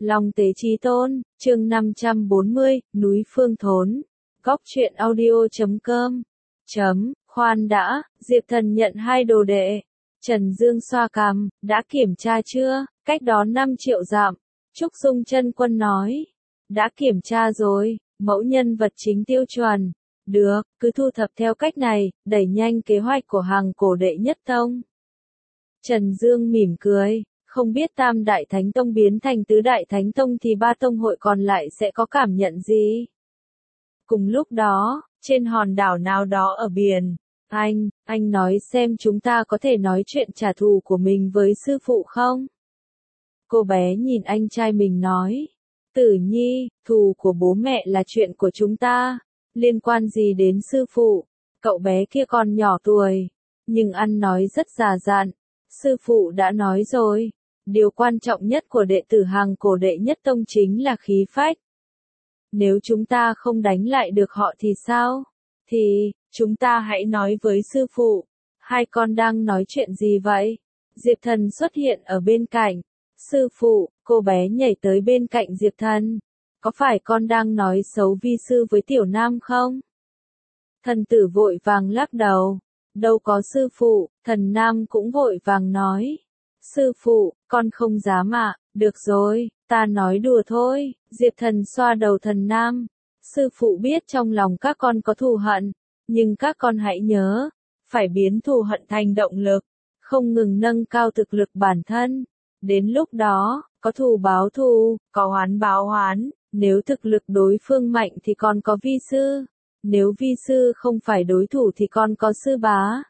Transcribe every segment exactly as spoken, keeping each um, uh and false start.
Long Tế Chí Tôn, chương năm trăm bốn mươi, núi Phương Thốn. Góc truyện audio chấm com. Chấm, khoan đã, Diệp Thần nhận hai đồ đệ. Trần Dương xoa cằm, đã kiểm tra chưa, cách đó năm triệu dặm. Trúc Dung Chân Quân nói, đã kiểm tra rồi, mẫu nhân vật chính tiêu chuẩn. Được, cứ thu thập theo cách này, đẩy nhanh kế hoạch của hàng cổ đệ nhất tông. Trần Dương mỉm cười, không biết Tam Đại Thánh Tông biến thành Tứ Đại Thánh Tông thì ba tông hội còn lại sẽ có cảm nhận gì? Cùng lúc đó, trên hòn đảo nào đó ở biển, anh, anh nói xem chúng ta có thể nói chuyện trả thù của mình với sư phụ không? Cô bé nhìn anh trai mình nói, Tử Nhi, thù của bố mẹ là chuyện của chúng ta, liên quan gì đến sư phụ? Cậu bé kia còn nhỏ tuổi, nhưng ăn nói rất già dặn. Sư phụ đã nói rồi, điều quan trọng nhất của đệ tử hàng cổ đệ nhất tông chính là khí phách. Nếu chúng ta không đánh lại được họ thì sao? Thì, chúng ta hãy nói với sư phụ. Hai con đang nói chuyện gì vậy? Diệp Thần xuất hiện ở bên cạnh. Sư phụ, cô bé nhảy tới bên cạnh Diệp Thần. Có phải con đang nói xấu vi sư với Tiểu Nam không? Thần tử vội vàng lắc đầu. Đâu có sư phụ, Thần Nam cũng vội vàng nói. Sư phụ, con không dám ạ, được rồi, ta nói đùa thôi. Diệp Thần xoa đầu Thần Nam. Sư phụ biết trong lòng các con có thù hận, nhưng các con hãy nhớ, phải biến thù hận thành động lực, không ngừng nâng cao thực lực bản thân. Đến lúc đó, có thù báo thù, có oán báo oán, nếu thực lực đối phương mạnh thì con có vi sư. Nếu vi sư không phải đối thủ thì con có sư bá.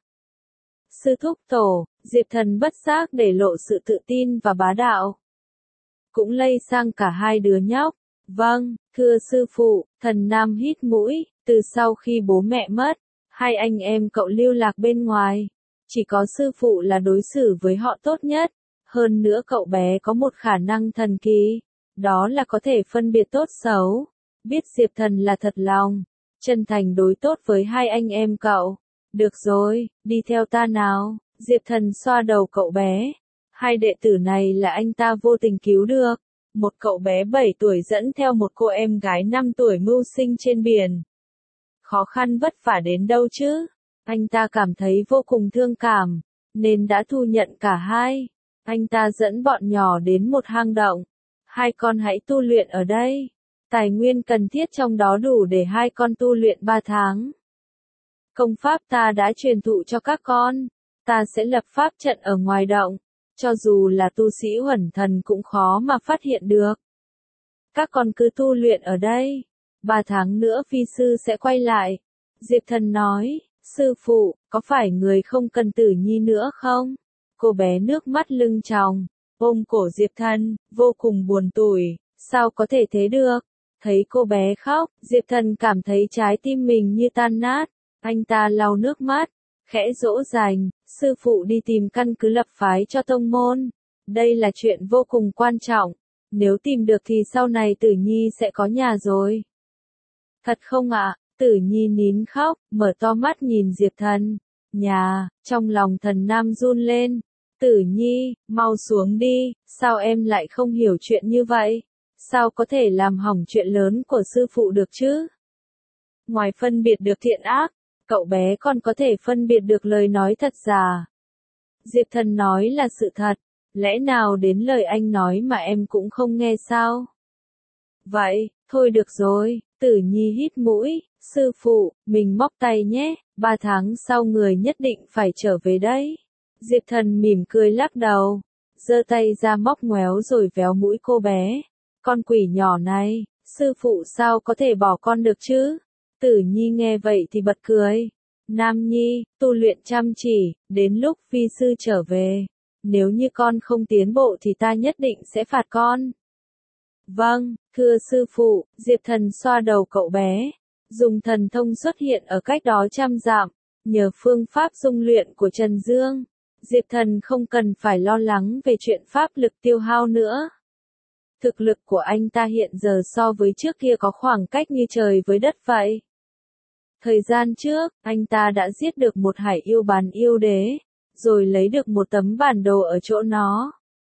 Sư thúc tổ, Diệp Thần bất giác để lộ sự tự tin và bá đạo. Cũng lây sang cả hai đứa nhóc. Vâng, thưa sư phụ, Thần Nam hít mũi, từ sau khi bố mẹ mất, hai anh em cậu lưu lạc bên ngoài. Chỉ có sư phụ là đối xử với họ tốt nhất. Hơn nữa cậu bé có một khả năng thần kỳ, đó là có thể phân biệt tốt xấu. Biết Diệp Thần là thật lòng, chân thành đối tốt với hai anh em cậu. Được rồi, đi theo ta nào. Diệp Thần xoa đầu cậu bé. Hai đệ tử này là anh ta vô tình cứu được. Một cậu bé bảy tuổi dẫn theo một cô em gái năm tuổi mưu sinh trên biển. Khó khăn vất vả đến đâu chứ? Anh ta cảm thấy vô cùng thương cảm, nên đã thu nhận cả hai. Anh ta dẫn bọn nhỏ đến một hang động. Hai con hãy tu luyện ở đây. Tài nguyên cần thiết trong đó đủ để hai con tu luyện ba tháng. Công pháp ta đã truyền thụ cho các con. Ta sẽ lập pháp trận ở ngoài động. Cho dù là tu sĩ huẩn thần cũng khó mà phát hiện được. Các con cứ tu luyện ở đây. Ba tháng nữa phi sư sẽ quay lại. Diệp Thần nói, sư phụ, có phải người không cần Tử Nhi nữa không? Cô bé nước mắt lưng tròng, ôm cổ Diệp Thần, vô cùng buồn tủi. Sao có thể thế được? Thấy cô bé khóc, Diệp Thần cảm thấy trái tim mình như tan nát. Anh ta lau nước mắt, khẽ dỗ dành, sư phụ đi tìm căn cứ lập phái cho tông môn. Đây là chuyện vô cùng quan trọng. Nếu tìm được thì sau này Tử Nhi sẽ có nhà rồi. Thật không ạ? Tử Nhi nín khóc, mở to mắt nhìn Diệp Thần. Nhà, trong lòng Thần Nam run lên. Tử Nhi, mau xuống đi, sao em lại không hiểu chuyện như vậy? Sao có thể làm hỏng chuyện lớn của sư phụ được chứ? Ngoài phân biệt được thiện ác, cậu bé còn có thể phân biệt được lời nói thật giả. Diệp Thần nói là sự thật, lẽ nào đến lời anh nói mà em cũng không nghe sao? Vậy, thôi được rồi, Tử Nhi hít mũi, sư phụ, mình móc tay nhé, ba tháng sau người nhất định phải trở về đấy. Diệp Thần mỉm cười lắc đầu, giơ tay ra móc ngoéo rồi véo mũi cô bé. Con quỷ nhỏ này, sư phụ sao có thể bỏ con được chứ? Tử Nhi nghe vậy thì bật cười. Nam Nhi, tu luyện chăm chỉ, đến lúc vi sư trở về. Nếu như con không tiến bộ thì ta nhất định sẽ phạt con. Vâng, thưa sư phụ, Diệp Thần xoa đầu cậu bé. Dùng thần thông xuất hiện ở cách đó trăm dặm. Nhờ phương pháp dung luyện của Trần Dương, Diệp Thần không cần phải lo lắng về chuyện pháp lực tiêu hao nữa. Thực lực của anh ta hiện giờ so với trước kia có khoảng cách như trời với đất vậy. Thời gian trước, anh ta đã giết được một hải yêu bán yêu đế, rồi lấy được một tấm bản đồ ở chỗ nó.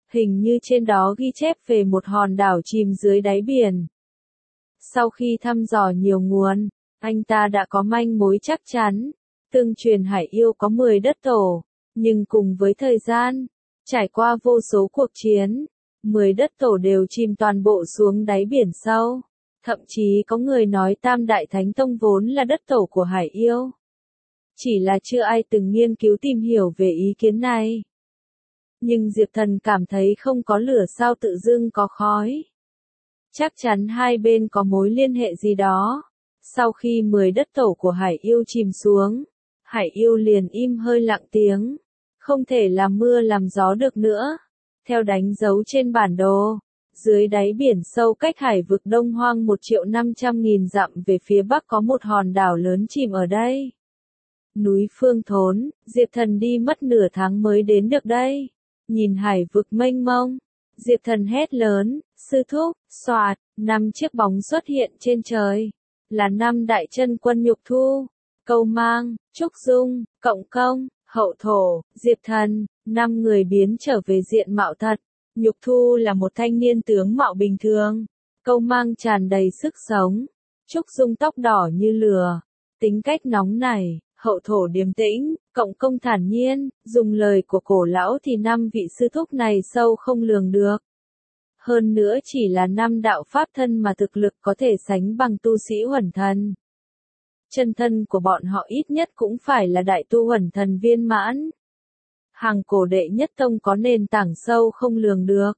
Hình như trên đó ghi chép về một hòn đảo chìm dưới đáy biển. Sau khi thăm dò nhiều nguồn, anh ta đã có manh mối chắc chắn. Tương truyền Hải Yêu có mười đất tổ, nhưng cùng với thời gian, trải qua vô số cuộc chiến, mười đất tổ đều chìm toàn bộ xuống đáy biển sâu. Thậm chí có người nói Tam Đại Thánh Tông vốn là đất tổ của Hải Yêu. Chỉ là chưa ai từng nghiên cứu tìm hiểu về ý kiến này. Nhưng Diệp Thần cảm thấy không có lửa sao tự dưng có khói. Chắc chắn hai bên có mối liên hệ gì đó. Sau khi mười đất tổ của Hải Yêu chìm xuống, Hải Yêu liền im hơi lặng tiếng. Không thể làm mưa làm gió được nữa. Theo đánh dấu trên bản đồ, dưới đáy biển sâu cách hải vực Đông Hoang một triệu năm trăm nghìn dặm về phía bắc có một hòn đảo lớn chìm ở đây. Núi Phương Thốn, Diệp Thần đi mất nửa tháng mới đến được đây. Nhìn hải vực mênh mông, Diệp Thần hét lớn, sư thúc, xoạt, năm chiếc bóng xuất hiện trên trời. Là năm đại chân quân Nhục Thu, Câu Mang, Trúc Dung, Cộng Công, Hậu Thổ, Diệp Thần, năm người biến trở về diện mạo thật. Nhục Thu là một thanh niên tướng mạo bình thường, Câu Mang tràn đầy sức sống, Trúc Dung tóc đỏ như lửa, tính cách nóng nảy, Hậu Thổ điềm tĩnh, Cộng Công thản nhiên, dùng lời của cổ lão thì năm vị sư thúc này sâu không lường được. Hơn nữa chỉ là năm đạo pháp thân mà thực lực có thể sánh bằng tu sĩ Huẩn Thần. Chân thân của bọn họ ít nhất cũng phải là đại tu Huẩn Thần viên mãn. Hàng cổ đệ nhất tông có nền tảng sâu không lường được.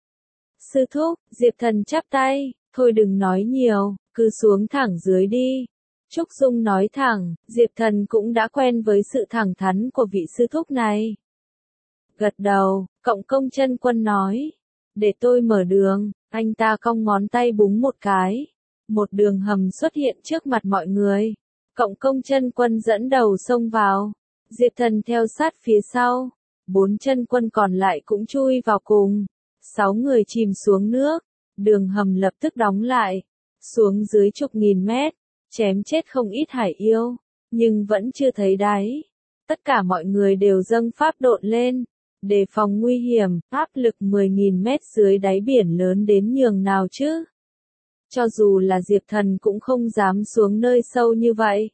Sư thúc, Diệp Thần chắp tay, thôi đừng nói nhiều, cứ xuống thẳng dưới đi. Trúc Dung nói thẳng, Diệp Thần cũng đã quen với sự thẳng thắn của vị sư thúc này. Gật đầu, Cộng Công chân quân nói, để tôi mở đường, anh ta cong ngón tay búng một cái. Một đường hầm xuất hiện trước mặt mọi người. Cộng Công chân quân dẫn đầu xông vào. Diệp Thần theo sát phía sau. Bốn chân quân còn lại cũng chui vào cùng. Sáu người chìm xuống nước. Đường hầm lập tức đóng lại. Xuống dưới chục nghìn mét. Chém chết không ít hải yêu. Nhưng vẫn chưa thấy đáy. Tất cả mọi người đều dâng pháp độn lên. Đề phòng nguy hiểm, áp lực mười nghìn mét dưới đáy biển lớn đến nhường nào chứ. Cho dù là Diệp Thần cũng không dám xuống nơi sâu như vậy.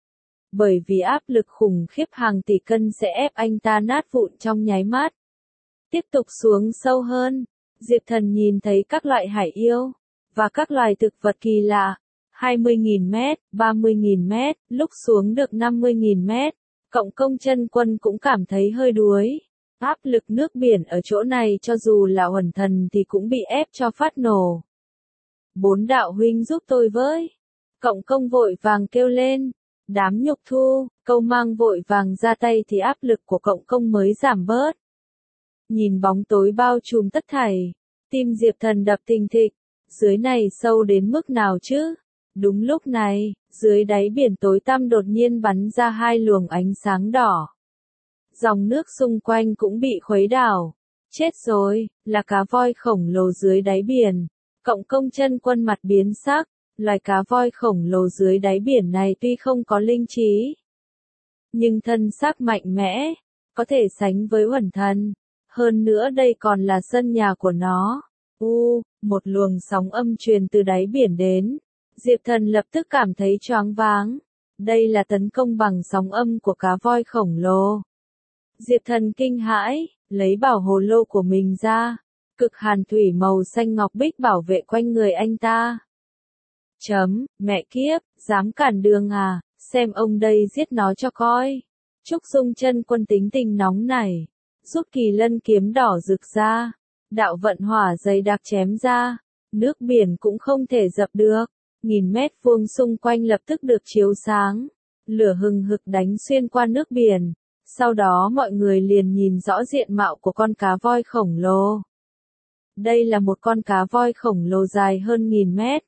Bởi vì áp lực khủng khiếp hàng tỷ cân sẽ ép anh ta nát vụn trong nháy mắt. Tiếp tục xuống sâu hơn, Diệp Thần nhìn thấy các loại hải yêu, và các loài thực vật kỳ lạ. hai mươi nghìn mét, ba mươi nghìn mét, lúc xuống được năm mươi nghìn mét, Cộng Công chân quân cũng cảm thấy hơi đuối. Áp lực nước biển ở chỗ này cho dù là Huẩn Thần thì cũng bị ép cho phát nổ. Bốn đạo huynh giúp tôi với. Cộng Công vội vàng kêu lên. Đám Nhục Thu, Câu Mang vội vàng ra tay thì áp lực của Cộng Công mới giảm bớt. Nhìn bóng tối bao trùm tất thảy, tim Diệp Thần đập thình thịch. Dưới này sâu đến mức nào chứ? Đúng lúc này, dưới đáy biển tối tăm đột nhiên bắn ra hai luồng ánh sáng đỏ. Dòng nước xung quanh cũng bị khuấy đảo. Chết rồi, là cá voi khổng lồ dưới đáy biển. Cộng Công chân quân mặt biến sắc, loài cá voi khổng lồ dưới đáy biển này tuy không có linh trí, nhưng thân xác mạnh mẽ, có thể sánh với Huẩn Thần. Hơn nữa đây còn là sân nhà của nó. U, một luồng sóng âm truyền từ đáy biển đến. Diệp Thần lập tức cảm thấy choáng váng. Đây là tấn công bằng sóng âm của cá voi khổng lồ. Diệp Thần kinh hãi, lấy bảo hồ lô của mình ra. Cực hàn thủy màu xanh ngọc bích bảo vệ quanh người anh ta. Chấm, mẹ kiếp, dám cản đường à, xem ông đây giết nó cho coi. Trúc Dung chân quân tính tình nóng nảy, rút kỳ lân kiếm đỏ rực ra. Đạo vận hỏa dày đặc chém ra. Nước biển cũng không thể dập được. Nghìn mét vuông xung quanh lập tức được chiếu sáng. Lửa hừng hực đánh xuyên qua nước biển. Sau đó mọi người liền nhìn rõ diện mạo của con cá voi khổng lồ. Đây là một con cá voi khổng lồ dài hơn nghìn mét.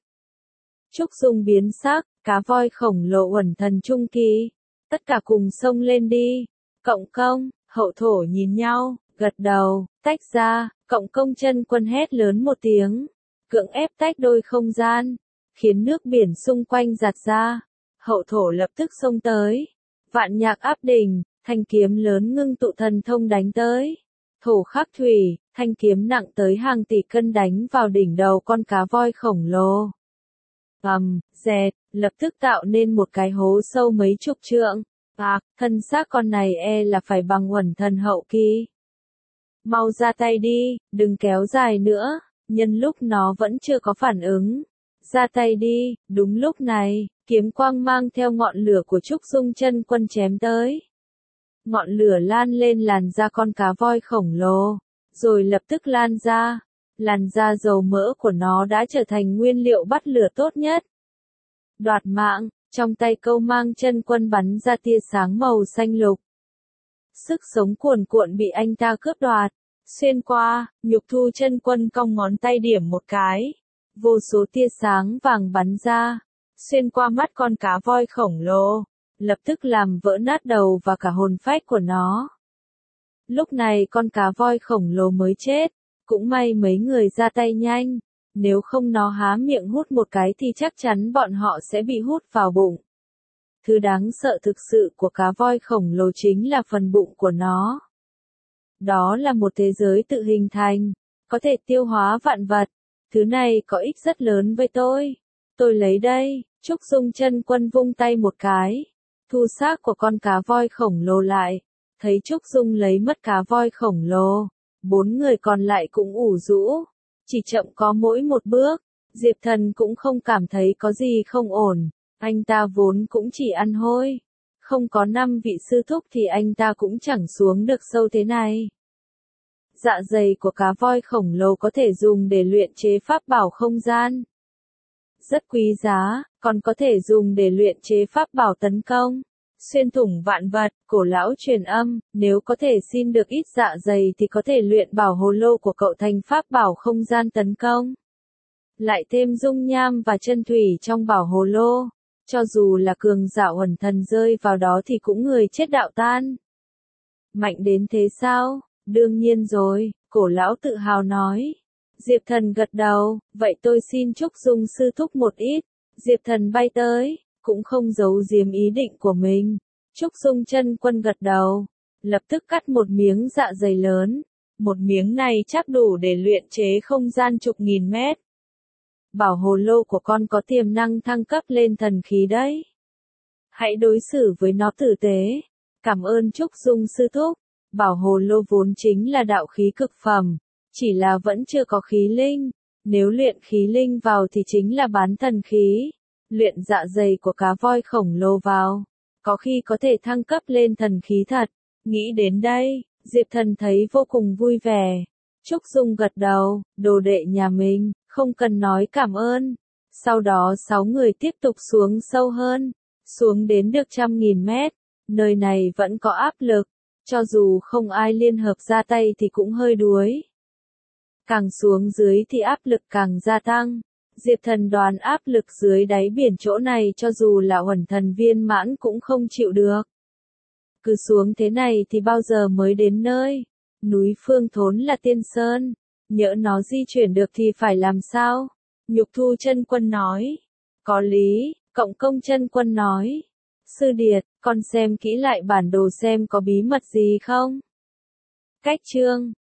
Trúc Dung biến sắc, cá voi khổng lồ Huẩn Thần trung kỳ. Tất cả cùng xông lên đi. Cộng Công, Hậu Thổ nhìn nhau, gật đầu, tách ra. Cộng Công chân quân hét lớn một tiếng. Cưỡng ép tách đôi không gian. Khiến nước biển xung quanh giạt ra. Hậu Thổ lập tức xông tới. Vạn Nhạc áp đỉnh, thanh kiếm lớn ngưng tụ thần thông đánh tới. Thổ khắc thủy, thanh kiếm nặng tới hàng tỷ cân đánh vào đỉnh đầu con cá voi khổng lồ. Ầm, dẹt, lập tức tạo nên một cái hố sâu mấy chục trượng. À, thân xác con này e là phải bằng uẩn thần hậu kỳ. Mau ra tay đi, đừng kéo dài nữa, nhân lúc nó vẫn chưa có phản ứng. Ra tay đi, đúng lúc này, kiếm quang mang theo ngọn lửa của Trúc Dung Chân Quân chém tới. Ngọn lửa lan lên làn da con cá voi khổng lồ, rồi lập tức lan ra. Làn da dầu mỡ của nó đã trở thành nguyên liệu bắt lửa tốt nhất. Đoạt mạng, trong tay Câu Mang Chân Quân bắn ra tia sáng màu xanh lục. Sức sống cuồn cuộn bị anh ta cướp đoạt, xuyên qua, Nhục Thu Chân Quân cong ngón tay điểm một cái. Vô số tia sáng vàng bắn ra, xuyên qua mắt con cá voi khổng lồ, lập tức làm vỡ nát đầu và cả hồn phách của nó. Lúc này con cá voi khổng lồ mới chết, cũng may mấy người ra tay nhanh, nếu không nó há miệng hút một cái thì chắc chắn bọn họ sẽ bị hút vào bụng. Thứ đáng sợ thực sự của cá voi khổng lồ chính là phần bụng của nó. Đó là một thế giới tự hình thành, có thể tiêu hóa vạn vật. Thứ này có ích rất lớn với tôi. Tôi lấy đây. Trúc Dung Chân Quân vung tay một cái, thu xác của con cá voi khổng lồ lại. Thấy Trúc Dung lấy mất cá voi khổng lồ, bốn người còn lại cũng ủ rũ. Chỉ chậm có mỗi một bước, Diệp Thần cũng không cảm thấy có gì không ổn. Anh ta vốn cũng chỉ ăn hôi. Không có năm vị sư thúc thì anh ta cũng chẳng xuống được sâu thế này. Dạ dày của cá voi khổng lồ có thể dùng để luyện chế pháp bảo không gian. Rất quý giá, còn có thể dùng để luyện chế pháp bảo tấn công. Xuyên thủng vạn vật, cổ lão truyền âm, nếu có thể xin được ít dạ dày thì có thể luyện bảo hồ lô của cậu thành pháp bảo không gian tấn công. Lại thêm dung nham và chân thủy trong bảo hồ lô, cho dù là cường giả uẩn thần rơi vào đó thì cũng người chết đạo tan. Mạnh đến thế sao? Đương nhiên rồi, cổ lão tự hào nói. Diệp Thần gật đầu, vậy tôi xin Trúc Dung sư thúc một ít. Diệp Thần bay tới, cũng không giấu giếm ý định của mình. Trúc Dung Chân Quân gật đầu, lập tức cắt một miếng dạ dày lớn. Một miếng này chắc đủ để luyện chế không gian chục nghìn mét. Bảo hồ lô của con có tiềm năng thăng cấp lên thần khí đấy. Hãy đối xử với nó tử tế. Cảm ơn Trúc Dung sư thúc. Bảo hồ lô vốn chính là đạo khí cực phẩm, chỉ là vẫn chưa có khí linh. Nếu luyện khí linh vào thì chính là bán thần khí. Luyện dạ dày của cá voi khổng lồ vào, có khi có thể thăng cấp lên thần khí thật. Nghĩ đến đây, Diệp Thần thấy vô cùng vui vẻ. Trúc Dung gật đầu, đồ đệ nhà mình, không cần nói cảm ơn. Sau đó sáu người tiếp tục xuống sâu hơn, xuống đến được trăm nghìn mét. Nơi này vẫn có áp lực, cho dù không ai liên hợp ra tay thì cũng hơi đuối. Càng xuống dưới thì áp lực càng gia tăng. Diệp Thần đoán áp lực dưới đáy biển chỗ này cho dù là uẩn thần viên mãn cũng không chịu được. Cứ xuống thế này thì bao giờ mới đến nơi? Núi Phương Thốn là tiên sơn, nhỡ nó di chuyển được thì phải làm sao? Nhục Thu Chân Quân nói. Có lý, Cộng Công Chân Quân nói. Sư Điệt, con xem kỹ lại bản đồ xem có bí mật gì không? Cách chương